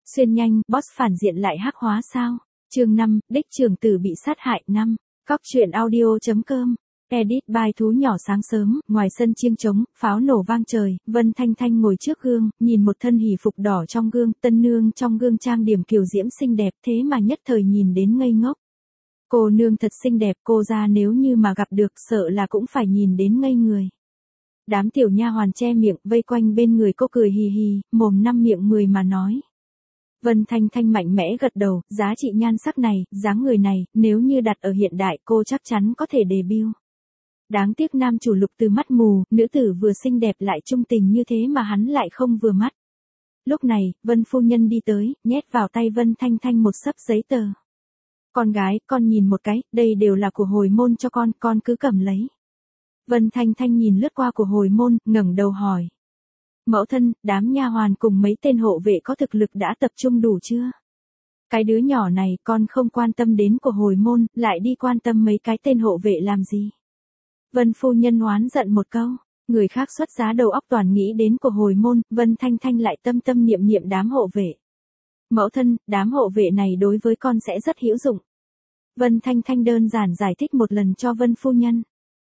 Xuyên nhanh, boss phản diện lại hắc hóa sao? Chương 5, đích trưởng tử bị sát hại 5. Cóc truyện audio.com. Edit bài thú nhỏ sáng sớm, ngoài sân chiêng trống, pháo nổ vang trời, Vân Thanh Thanh ngồi trước gương, nhìn một thân hỷ phục đỏ trong gương, tân nương trong gương trang điểm kiều diễm xinh đẹp, thế mà nhất thời nhìn đến ngây ngốc. Cô nương thật xinh đẹp, cô ra nếu như mà gặp được sợ là cũng phải nhìn đến ngây người. Đám tiểu nha hoàn che miệng, vây quanh bên người cô cười hì hì, mồm năm miệng 10 mà nói. Vân Thanh Thanh mạnh mẽ gật đầu, giá trị nhan sắc này, dáng người này, nếu như đặt ở hiện đại cô chắc chắn có thể debut. Đáng tiếc nam chủ Lục Từ mắt mù, nữ tử vừa xinh đẹp lại trung tình như thế mà hắn lại không vừa mắt. Lúc này, Vân phu nhân đi tới, nhét vào tay Vân Thanh Thanh một xấp giấy tờ. Con gái, con nhìn một cái, đây đều là của hồi môn cho con cứ cầm lấy. Vân Thanh Thanh nhìn lướt qua của hồi môn, ngẩng đầu hỏi. Mẫu thân, đám nha hoàn cùng mấy tên hộ vệ có thực lực đã tập trung đủ chưa? Cái đứa nhỏ này con không quan tâm đến của hồi môn, lại đi quan tâm mấy cái tên hộ vệ làm gì? Vân phu nhân oán giận một câu, người khác xuất giá đầu óc toàn nghĩ đến của hồi môn, Vân Thanh Thanh lại tâm tâm niệm niệm đám hộ vệ. Mẫu thân, đám hộ vệ này đối với con sẽ rất hữu dụng. Vân Thanh Thanh đơn giản giải thích một lần cho Vân phu nhân.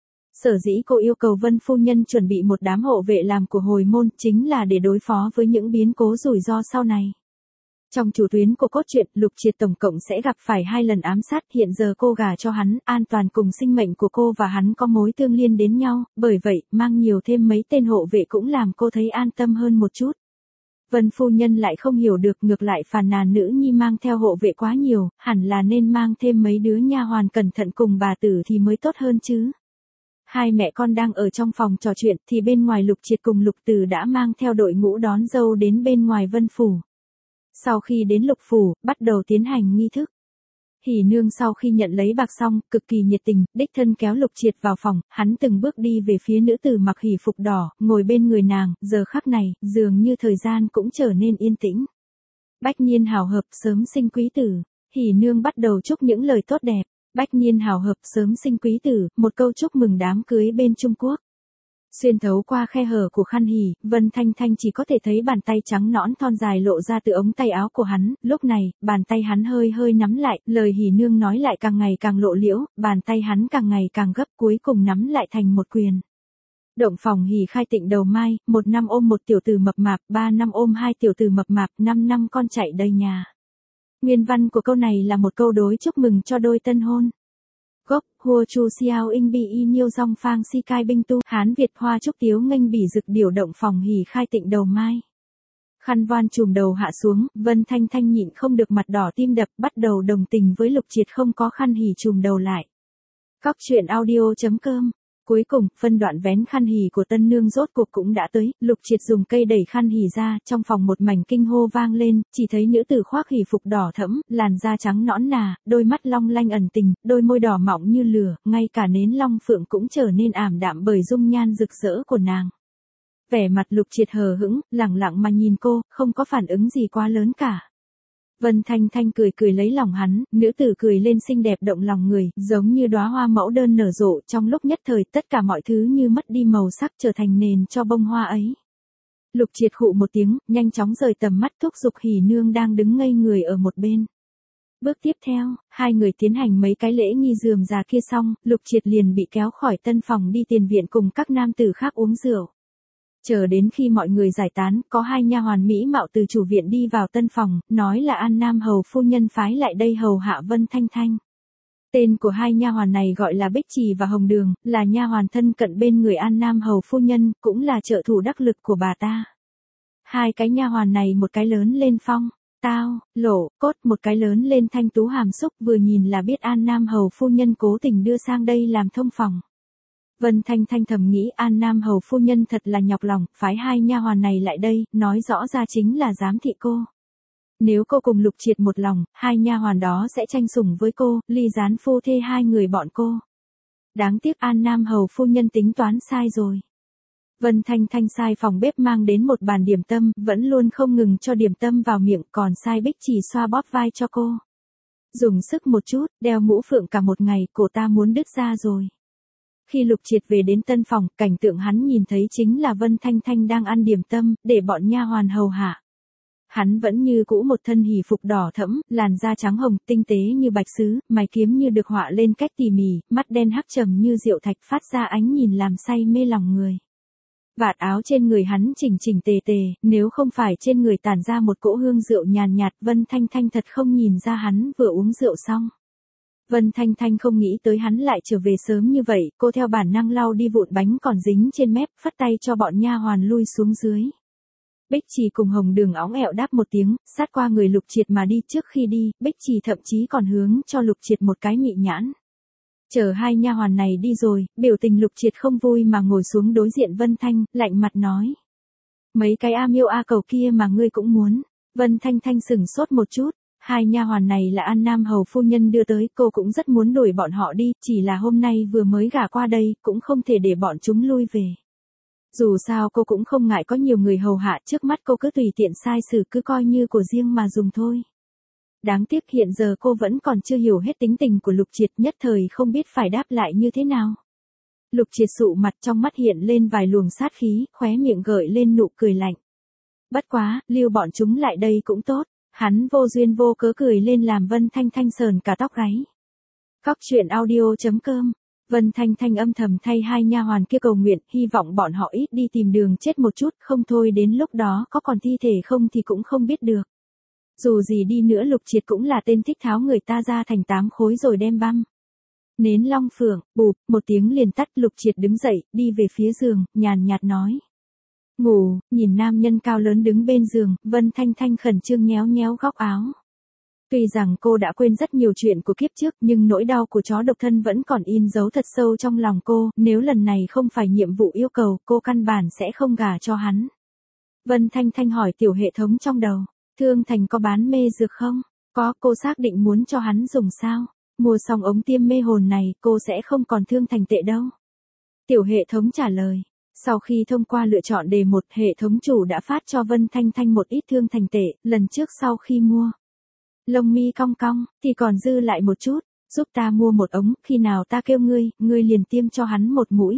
Sở dĩ cô yêu cầu Vân phu nhân chuẩn bị một đám hộ vệ làm của hồi môn chính là để đối phó với những biến cố rủi ro sau này. Trong chủ tuyến của cốt truyện, Lục Triệt tổng cộng sẽ gặp phải 2 lần ám sát, hiện giờ cô gả cho hắn, an toàn cùng sinh mệnh của cô và hắn có mối tương liên đến nhau, bởi vậy, mang nhiều thêm mấy tên hộ vệ cũng làm cô thấy an tâm hơn một chút. Vân phu nhân lại không hiểu được, ngược lại phàn nàn nữ nhi mang theo hộ vệ quá nhiều, hẳn là nên mang thêm mấy đứa nha hoàn cẩn thận cùng bà tử thì mới tốt hơn chứ. Hai mẹ con đang ở trong phòng trò chuyện thì bên ngoài Lục Triệt cùng Lục Từ đã mang theo đội ngũ đón dâu đến bên ngoài Vân phủ. Sau khi đến Lục phủ, bắt đầu tiến hành nghi thức. Hỉ nương sau khi nhận lấy bạc xong, cực kỳ nhiệt tình, đích thân kéo Lục Triệt vào phòng, hắn từng bước đi về phía nữ tử mặc hỉ phục đỏ, ngồi bên người nàng, giờ khắc này, dường như thời gian cũng trở nên yên tĩnh. Bách niên hào hợp, sớm sinh quý tử. Hỉ nương bắt đầu chúc những lời tốt đẹp. Bách niên hào hợp, sớm sinh quý tử, một câu chúc mừng đám cưới bên Trung Quốc. Xuyên thấu qua khe hở của khăn hỉ, Vân Thanh Thanh chỉ có thể thấy bàn tay trắng nõn thon dài lộ ra từ ống tay áo của hắn, lúc này, bàn tay hắn hơi hơi nắm lại, lời hỉ nương nói lại càng ngày càng lộ liễu, bàn tay hắn càng ngày càng gấp cuối cùng nắm lại thành một quyền. Động phòng hỉ khai tịnh đầu mai, 1 năm ôm một tiểu tử mập mạp, 3 năm ôm 2 tiểu tử mập mạp, 5 năm con chạy đầy nhà. Nguyên văn của câu này là một câu đối chúc mừng cho đôi tân hôn. Gốc, hua chu xiao in bi y nhiêu dong phang si cai binh tu, Hán Việt hoa trúc tiếu nghênh bỉ dực điều động phòng hỉ khai tịnh đầu mai. Khăn voan trùm đầu hạ xuống, Vân Thanh Thanh nhịn không được mặt đỏ tim đập, bắt đầu đồng tình với Lục Triệt không có khăn hỉ trùm đầu lại. Cóc truyện audio.com. Cuối cùng, phân đoạn vén khăn hỉ của tân nương rốt cuộc cũng đã tới, Lục Triệt dùng cây đẩy khăn hỉ ra, trong phòng một mảnh kinh hô vang lên, chỉ thấy nữ tử khoác hỉ phục đỏ thẫm, làn da trắng nõn nà, đôi mắt long lanh ẩn tình, đôi môi đỏ mọng như lửa, ngay cả nến long phượng cũng trở nên ảm đạm bởi dung nhan rực rỡ của nàng. Vẻ mặt Lục Triệt hờ hững, lẳng lặng mà nhìn cô, không có phản ứng gì quá lớn cả. Vân Thanh Thanh cười cười lấy lòng hắn, nữ tử cười lên xinh đẹp động lòng người, giống như đóa hoa mẫu đơn nở rộ, trong lúc nhất thời tất cả mọi thứ như mất đi màu sắc trở thành nền cho bông hoa ấy. Lục Triệt khụ một tiếng, nhanh chóng rời tầm mắt thúc giục hỉ nương đang đứng ngây người ở một bên. Bước tiếp theo, hai người tiến hành mấy cái lễ nghi rườm rà kia xong, Lục Triệt liền bị kéo khỏi tân phòng đi tiền viện cùng các nam tử khác uống rượu. Chờ đến khi mọi người giải tán, có 2 nha hoàn mỹ mạo từ chủ viện đi vào tân phòng, nói là An Nam hầu phu nhân phái lại đây hầu hạ Vân Thanh Thanh. Tên của 2 nha hoàn này gọi là Bích Trì và Hồng Đường, là nha hoàn thân cận bên người An Nam hầu phu nhân, cũng là trợ thủ đắc lực của bà ta. 2 cái nha hoàn này một cái lớn lên phong, tao, lỗ, cốt, một cái lớn lên thanh tú hàm xúc, vừa nhìn là biết An Nam hầu phu nhân cố tình đưa sang đây làm thông phòng. Vân Thanh Thanh thầm nghĩ An Nam hầu phu nhân thật là nhọc lòng, phái 2 nha hoàn này lại đây, nói rõ ra chính là giám thị cô. Nếu cô cùng Lục Triệt một lòng, 2 nha hoàn đó sẽ tranh sủng với cô, ly gián phu thê 2 người bọn cô. Đáng tiếc An Nam hầu phu nhân tính toán sai rồi. Vân Thanh Thanh sai phòng bếp mang đến một bàn điểm tâm, vẫn luôn không ngừng cho điểm tâm vào miệng, còn sai Bích Trì xoa bóp vai cho cô. Dùng sức một chút, đeo mũ phượng cả một ngày, cổ ta muốn đứt ra rồi. Khi Lục Triệt về đến tân phòng, cảnh tượng hắn nhìn thấy chính là Vân Thanh Thanh đang ăn điểm tâm, để bọn nha hoàn hầu hạ. Hắn vẫn như cũ một thân hỉ phục đỏ thẫm, làn da trắng hồng, tinh tế như bạch sứ, mày kiếm như được họa lên cách tỉ mỉ, mắt đen hắc trầm như rượu thạch phát ra ánh nhìn làm say mê lòng người. Vạt áo trên người hắn chỉnh chỉnh tề tề, nếu không phải trên người tản ra một cỗ hương rượu nhàn nhạt, Vân Thanh Thanh thật không nhìn ra hắn vừa uống rượu xong. Vân Thanh Thanh không nghĩ tới hắn lại trở về sớm như vậy, cô theo bản năng lau đi vụn bánh còn dính trên mép, phất tay cho bọn nha hoàn lui xuống dưới. Bích Trì cùng Hồng Đường óng ẹo đáp một tiếng, sát qua người Lục Triệt mà đi. Trước khi đi, Bích Trì thậm chí còn hướng cho Lục Triệt một cái mị nhãn. Chờ hai nha hoàn này đi rồi, biểu tình Lục Triệt không vui mà ngồi xuống đối diện Vân Thanh, lạnh mặt nói. Mấy cái a miêu a cầu kia mà ngươi cũng muốn. Vân Thanh Thanh sửng sốt một chút. Hai nha hoàn này là An Nam hầu phu nhân đưa tới, cô cũng rất muốn đuổi bọn họ đi, chỉ là hôm nay vừa mới gả qua đây, cũng không thể để bọn chúng lui về. Dù sao cô cũng không ngại có nhiều người hầu hạ, trước mắt cô cứ tùy tiện sai xử, cứ coi như của riêng mà dùng thôi. Đáng tiếc hiện giờ cô vẫn còn chưa hiểu hết tính tình của Lục Triệt, nhất thời không biết phải đáp lại như thế nào. Lục Triệt sụ mặt, trong mắt hiện lên vài luồng sát khí, khóe miệng gợi lên nụ cười lạnh. Bất quá, lưu bọn chúng lại đây cũng tốt. Hắn vô duyên vô cớ cười lên làm Vân Thanh Thanh sờn cả tóc gáy. Cóc truyện audio.com. Vân Thanh Thanh âm thầm thay hai nha hoàn kia cầu nguyện, hy vọng bọn họ ít đi tìm đường chết một chút, không thôi đến lúc đó có còn thi thể không thì cũng không biết được. Dù gì đi nữa Lục Triệt cũng là tên thích tháo người ta ra thành 8 khối rồi đem băm. Nến long phượng, bụp, một tiếng liền tắt. Lục Triệt đứng dậy, đi về phía giường, nhàn nhạt nói. Ngủ, nhìn nam nhân cao lớn đứng bên giường, Vân Thanh Thanh khẩn trương nhéo nhéo góc áo. Tuy rằng cô đã quên rất nhiều chuyện của kiếp trước, nhưng nỗi đau của chó độc thân vẫn còn in dấu thật sâu trong lòng cô, nếu lần này không phải nhiệm vụ yêu cầu, cô căn bản sẽ không gả cho hắn. Vân Thanh Thanh hỏi tiểu hệ thống trong đầu, Thương Thành có bán mê dược không? Có, cô xác định muốn cho hắn dùng sao? Mua xong ống tiêm mê hồn này, cô sẽ không còn Thương Thành tệ đâu. Tiểu hệ thống trả lời. Sau khi thông qua lựa chọn đề 1, hệ thống chủ đã phát cho Vân Thanh Thanh một ít Thương Thành tệ, lần trước sau khi mua. Lông mi cong cong, thì còn dư lại một chút, giúp ta mua một ống, khi nào ta kêu ngươi liền tiêm cho hắn một mũi.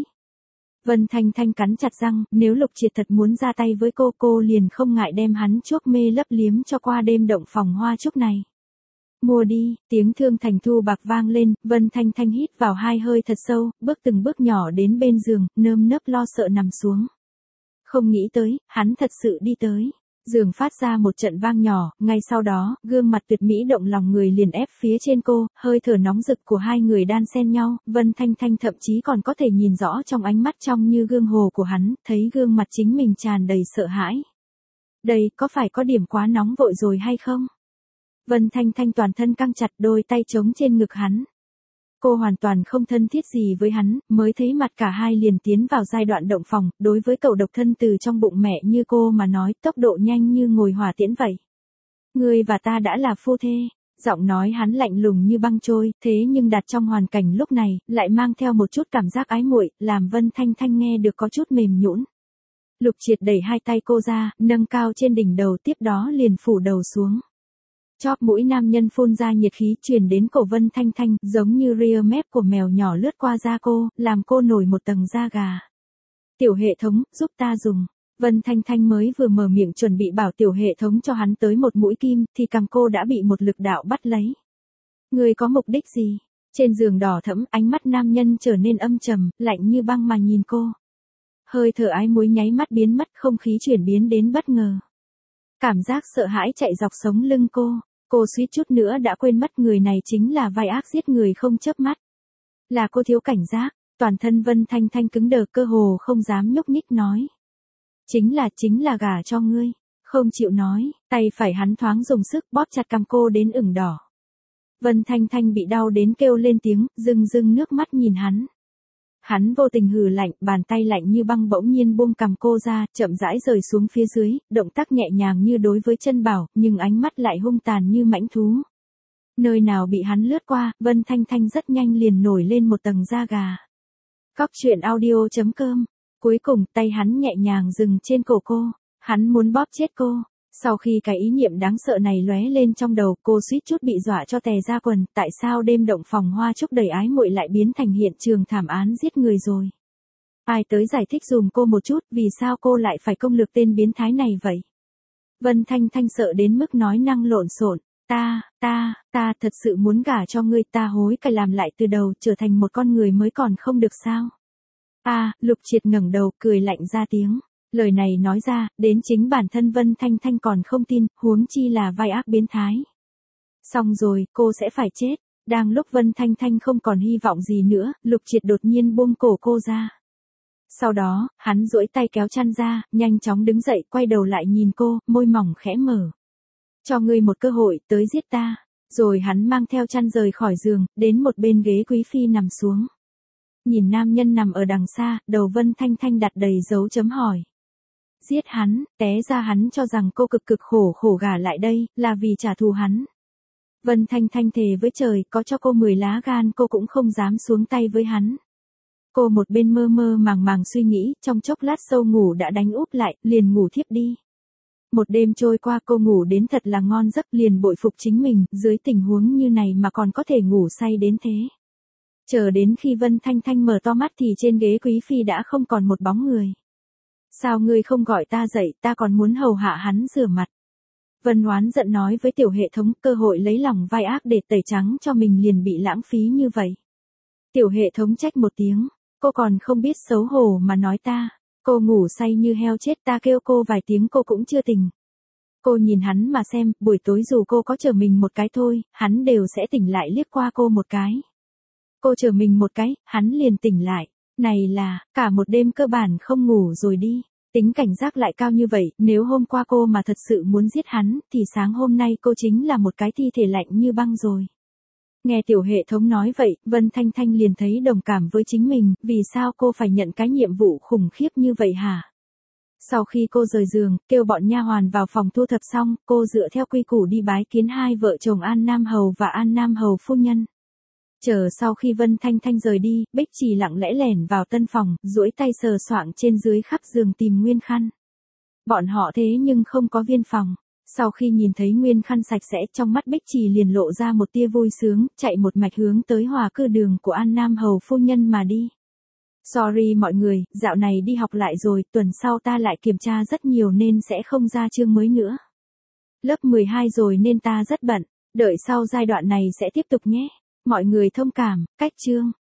Vân Thanh Thanh cắn chặt răng, nếu Lục Triệt thật muốn ra tay với cô liền không ngại đem hắn chuốc mê lấp liếm cho qua đêm động phòng hoa trúc này. Mua đi, tiếng Thương Thành thu bạc vang lên, Vân Thanh Thanh hít vào hai hơi thật sâu, bước từng bước nhỏ đến bên giường, nơm nớp lo sợ nằm xuống. Không nghĩ tới, hắn thật sự đi tới. Giường phát ra một trận vang nhỏ, ngay sau đó, gương mặt tuyệt mỹ động lòng người liền ép phía trên cô, hơi thở nóng rực của hai người đan xen nhau, Vân Thanh Thanh thậm chí còn có thể nhìn rõ trong ánh mắt trong như gương hồ của hắn, thấy gương mặt chính mình tràn đầy sợ hãi. Đây, có phải có điểm quá nóng vội rồi hay không? Vân Thanh Thanh toàn thân căng chặt, đôi tay trống trên ngực hắn. Cô hoàn toàn không thân thiết gì với hắn, mới thấy mặt cả hai liền tiến vào giai đoạn động phòng, đối với cậu độc thân từ trong bụng mẹ như cô mà nói, tốc độ nhanh như ngồi hỏa tiễn vậy. Ngươi và ta đã là phu thê. Giọng nói hắn lạnh lùng như băng trôi, thế nhưng đặt trong hoàn cảnh lúc này, lại mang theo một chút cảm giác ái muội, làm Vân Thanh Thanh nghe được có chút mềm nhũn. Lục Triệt đẩy hai tay cô ra, nâng cao trên đỉnh đầu, tiếp đó liền phủ đầu xuống. Chóp mũi nam nhân phun ra nhiệt khí truyền đến cổ Vân Thanh Thanh, giống như ria mép của mèo nhỏ lướt qua da cô, làm cô nổi một tầng da gà. Tiểu hệ thống, giúp ta dùng. Vân Thanh Thanh mới vừa mở miệng chuẩn bị bảo tiểu hệ thống cho hắn tới một mũi kim, thì cằm cô đã bị một lực đạo bắt lấy. Người có mục đích gì? Trên giường đỏ thẫm, ánh mắt nam nhân trở nên âm trầm, lạnh như băng mà nhìn cô. Hơi thở ái muối nháy mắt biến mất, không khí chuyển biến đến bất ngờ. Cảm giác sợ hãi chạy dọc sống lưng cô suýt chút nữa đã quên mất người này chính là vai ác giết người không chớp mắt. Là cô thiếu cảnh giác, toàn thân Vân Thanh Thanh cứng đờ, cơ hồ không dám nhúc nhích nói. Chính là gả cho ngươi, không chịu nói, tay phải hắn thoáng dùng sức bóp chặt cằm cô đến ửng đỏ. Vân Thanh Thanh bị đau đến kêu lên tiếng, rưng nước mắt nhìn hắn. Hắn vô tình hừ lạnh, bàn tay lạnh như băng bỗng nhiên buông cằm cô ra, chậm rãi rời xuống phía dưới, động tác nhẹ nhàng như đối với chân bảo, nhưng ánh mắt lại hung tàn như mãnh thú. Nơi nào bị hắn lướt qua, Vân Thanh Thanh rất nhanh liền nổi lên một tầng da gà. Cóc truyện audio.com. Cuối cùng, tay hắn nhẹ nhàng dừng trên cổ cô, hắn muốn bóp chết cô. Sau khi cái ý niệm đáng sợ này lóe lên trong đầu, cô suýt chút bị dọa cho tè ra quần, tại sao đêm động phòng hoa trúc đầy ái muội lại biến thành hiện trường thảm án giết người rồi? Ai tới giải thích dùm cô một chút, vì sao cô lại phải công lược tên biến thái này vậy? Vân Thanh Thanh sợ đến mức nói năng lộn xộn. Ta thật sự muốn gả cho ngươi, ta hối cải làm lại từ đầu, trở thành một con người mới còn không được sao? Lục Triệt ngẩng đầu, cười lạnh ra tiếng. Lời này nói ra, đến chính bản thân Vân Thanh Thanh còn không tin, huống chi là vai ác biến thái. Xong rồi, cô sẽ phải chết. Đang lúc Vân Thanh Thanh không còn hy vọng gì nữa, Lục Triệt đột nhiên buông cổ cô ra. Sau đó, hắn duỗi tay kéo chăn ra, nhanh chóng đứng dậy, quay đầu lại nhìn cô, môi mỏng khẽ mở. Cho ngươi một cơ hội, tới giết ta. Rồi hắn mang theo chăn rời khỏi giường, đến một bên ghế quý phi nằm xuống. Nhìn nam nhân nằm ở đằng xa, đầu Vân Thanh Thanh đặt đầy dấu chấm hỏi. Giết hắn, té ra hắn cho rằng cô cực khổ gả lại đây, là vì trả thù hắn. Vân Thanh Thanh thề với trời, có cho cô 10 lá gan cô cũng không dám xuống tay với hắn. Cô một bên mơ màng suy nghĩ, trong chốc lát sâu ngủ đã đánh úp lại, liền ngủ thiếp đi. Một đêm trôi qua cô ngủ đến thật là ngon giấc, liền bội phục chính mình, dưới tình huống như này mà còn có thể ngủ say đến thế. Chờ đến khi Vân Thanh Thanh mở to mắt thì trên ghế quý phi đã không còn một bóng người. Sao ngươi không gọi ta dậy, ta còn muốn hầu hạ hắn rửa mặt. Vân oán giận nói với tiểu hệ thống, cơ hội lấy lòng vai ác để tẩy trắng cho mình liền bị lãng phí như vậy. Tiểu hệ thống trách một tiếng, cô còn không biết xấu hổ mà nói ta. Cô ngủ say như heo chết, ta kêu cô vài tiếng cô cũng chưa tỉnh. Cô nhìn hắn mà xem, buổi tối dù cô có chờ mình một cái thôi, hắn đều sẽ tỉnh lại liếc qua cô một cái. Cô chờ mình một cái, hắn liền tỉnh lại. Này là, cả một đêm cơ bản không ngủ rồi đi. Tính cảnh giác lại cao như vậy, nếu hôm qua cô mà thật sự muốn giết hắn, thì sáng hôm nay cô chính là một cái thi thể lạnh như băng rồi. Nghe tiểu hệ thống nói vậy, Vân Thanh Thanh liền thấy đồng cảm với chính mình, vì sao cô phải nhận cái nhiệm vụ khủng khiếp như vậy hả? Sau khi cô rời giường, kêu bọn nha hoàn vào phòng thu thập xong, cô dựa theo quy củ đi bái kiến hai vợ chồng An Nam Hầu và An Nam Hầu phu nhân. Chờ sau khi Vân Thanh Thanh rời đi, Bích Trì lặng lẽ lẻn vào tân phòng, duỗi tay sờ soạng trên dưới khắp giường tìm nguyên khăn. Bọn họ thế nhưng không có viên phòng. Sau khi nhìn thấy nguyên khăn sạch sẽ, trong mắt Bích Trì liền lộ ra một tia vui sướng, chạy một mạch hướng tới Hòa Cư Đường của An Nam Hầu phu nhân mà đi. Sorry mọi người, dạo này đi học lại rồi, tuần sau ta lại kiểm tra rất nhiều nên sẽ không ra chương mới nữa. Lớp 12 rồi nên ta rất bận, đợi sau giai đoạn này sẽ tiếp tục nhé. Mọi người thông cảm, cách chương.